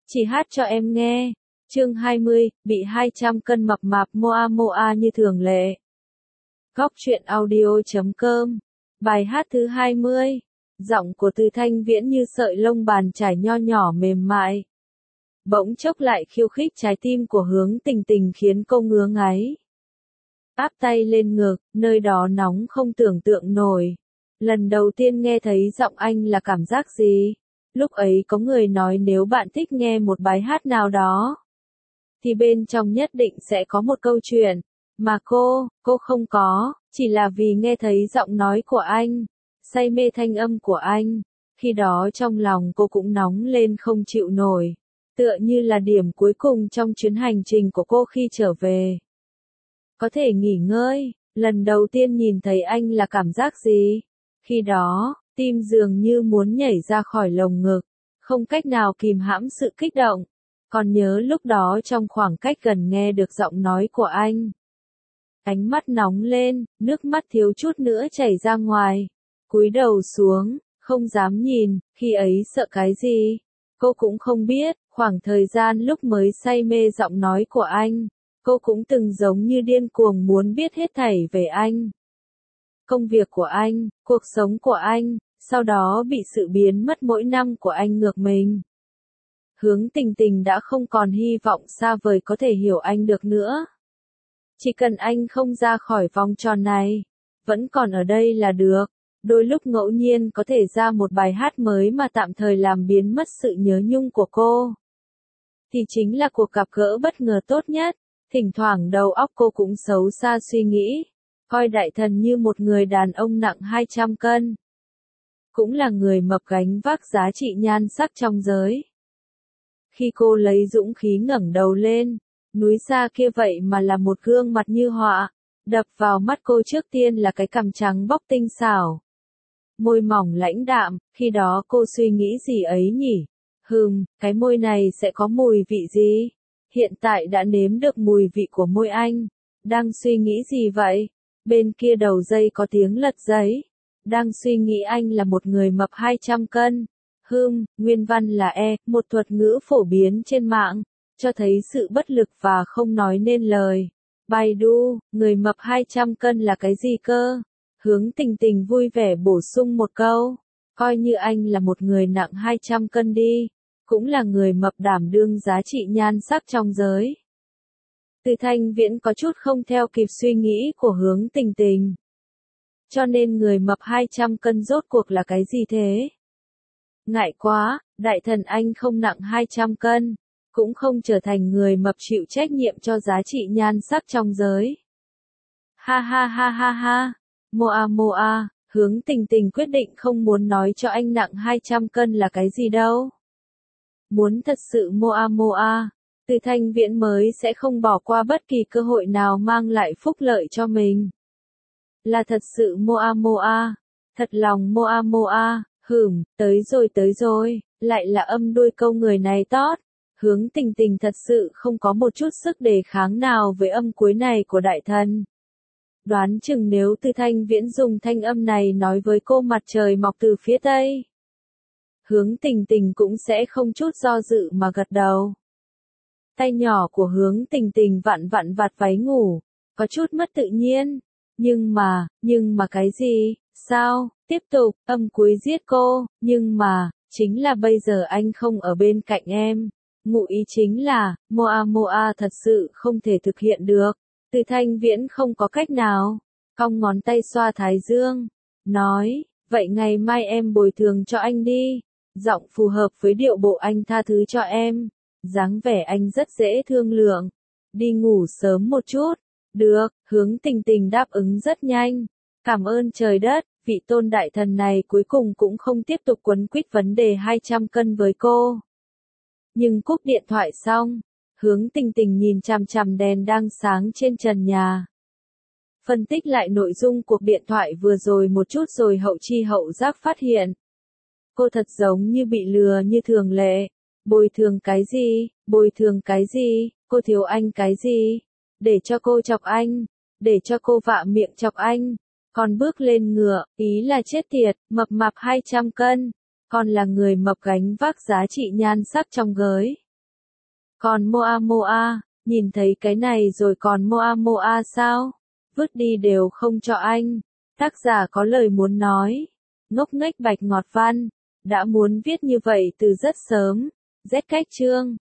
Chỉ hát cho em nghe. Chương 20, bị 200 cân mập mạp Moa Moa như thường lệ. Góc truyện audio.com. Bài hát thứ 20. Giọng của Từ Thanh Viễn như sợi lông bàn chải nho nhỏ mềm mại. Bỗng chốc lại khiêu khích trái tim của Hướng Tình Tình khiến cô ngứa ngáy. Áp tay lên ngực, nơi đó nóng không tưởng tượng nổi. Lần đầu tiên nghe thấy giọng anh là cảm giác gì? Lúc ấy có người nói nếu bạn thích nghe một bài hát nào đó, thì bên trong nhất định sẽ có một câu chuyện. Mà cô không có, chỉ là vì nghe thấy giọng nói của anh, say mê thanh âm của anh. Khi đó trong lòng cô cũng nóng lên không chịu nổi. Tựa như là điểm cuối cùng trong chuyến hành trình của cô khi trở về. Có thể nghỉ ngơi, lần đầu tiên nhìn thấy anh là cảm giác gì? Khi đó, tim dường như muốn nhảy ra khỏi lồng ngực, không cách nào kìm hãm sự kích động. Còn nhớ lúc đó trong khoảng cách gần nghe được giọng nói của anh. Ánh mắt nóng lên, nước mắt thiếu chút nữa chảy ra ngoài. Cúi đầu xuống, không dám nhìn, khi ấy sợ cái gì? Cô cũng không biết, khoảng thời gian lúc mới say mê giọng nói của anh, cô cũng từng giống như điên cuồng muốn biết hết thảy về anh. Công việc của anh, cuộc sống của anh, sau đó bị sự biến mất mỗi năm của anh ngược mình. Hướng Tình Tình đã không còn hy vọng xa vời có thể hiểu anh được nữa. Chỉ cần anh không ra khỏi vòng tròn này, vẫn còn ở đây là được. Đôi lúc ngẫu nhiên có thể ra một bài hát mới mà tạm thời làm biến mất sự nhớ nhung của cô. Thì chính là cuộc gặp gỡ bất ngờ tốt nhất. Thỉnh thoảng đầu óc cô cũng xấu xa suy nghĩ, coi Đại Thần như một người đàn ông nặng 200 cân. Cũng là người mập gánh vác giá trị nhan sắc trong giới. Khi cô lấy dũng khí ngẩng đầu lên, núi xa kia vậy mà là một gương mặt như họa, đập vào mắt cô trước tiên là cái cằm trắng bóc tinh xảo. Môi mỏng lãnh đạm, khi đó cô suy nghĩ gì ấy nhỉ? Cái môi này sẽ có mùi vị gì? Hiện tại đã nếm được mùi vị của môi anh. Đang suy nghĩ gì vậy? Bên kia đầu dây có tiếng lật giấy. Đang suy nghĩ anh là một người mập 200 cân. Nguyên văn là một thuật ngữ phổ biến trên mạng, cho thấy sự bất lực và không nói nên lời. Baidu, người mập 200 cân là cái gì cơ? Hướng Tình Tình vui vẻ bổ sung một câu. Coi như anh là một người nặng 200 cân đi. Cũng là người mập đảm đương giá trị nhan sắc trong giới. Từ Thanh Viễn có chút không theo kịp suy nghĩ của Hướng Tình Tình. Cho nên người mập 200 cân rốt cuộc là cái gì thế? Ngại quá, Đại Thần anh không nặng 200 cân, cũng không trở thành người mập chịu trách nhiệm cho giá trị nhan sắc trong giới. Ha ha ha ha ha, Moa Moa, Hướng Tình Tình quyết định không muốn nói cho anh nặng 200 cân là cái gì đâu. Muốn thật sự Moa Moa, Từ Thanh Viễn mới sẽ không bỏ qua bất kỳ cơ hội nào mang lại phúc lợi cho mình. Là thật sự Moa Moa, thật lòng Moa Moa, tới rồi, lại là âm đuôi câu người này tót. Hướng Tình Tình thật sự không có một chút sức đề kháng nào với âm cuối này của Đại Thần. Đoán chừng nếu Từ Thanh Viễn dùng thanh âm này nói với cô mặt trời mọc từ phía Tây, Hướng Tình Tình cũng sẽ không chút do dự mà gật đầu. Tay nhỏ của Hướng Tình Tình vặn vặn vạt váy ngủ, có chút mất tự nhiên. Nhưng mà cái gì? Sao? Tiếp tục, âm cuối giết cô, nhưng mà, chính là bây giờ anh không ở bên cạnh em. Ngụ ý chính là, Moa Moa thật sự không thể thực hiện được. Từ Thanh Viễn không có cách nào. Cong ngón tay xoa thái dương. Nói, vậy ngày mai em bồi thường cho anh đi. Giọng phù hợp với điệu bộ anh tha thứ cho em. Dáng vẻ anh rất dễ thương lượng. Đi ngủ sớm một chút. Được, Hướng Tình Tình đáp ứng rất nhanh. Cảm ơn trời đất, vị tôn đại thần này cuối cùng cũng không tiếp tục quấn quýt vấn đề 200 cân với cô. Nhưng cúp điện thoại xong, Hướng Tình Tình nhìn chằm chằm đèn đang sáng trên trần nhà. Phân tích lại nội dung cuộc điện thoại vừa rồi một chút rồi hậu chi hậu giác phát hiện. Cô thật giống như bị lừa như thường lệ. Bồi thường cái gì? Bồi thường cái gì? Cô thiếu anh cái gì? Để cho cô chọc anh. Để cho cô vạ miệng chọc anh. Còn bước lên ngựa, ý là chết tiệt, mập mạp 200 cân. Còn là người mập gánh vác giá trị nhan sắc trong giới. Còn Moa Moa, nhìn thấy cái này rồi còn Moa Moa sao? Vứt đi đều không cho anh. Tác giả có lời muốn nói. Ngốc nghếch Bạch Ngọt Văn, đã muốn viết như vậy từ rất sớm. Rét cách chương.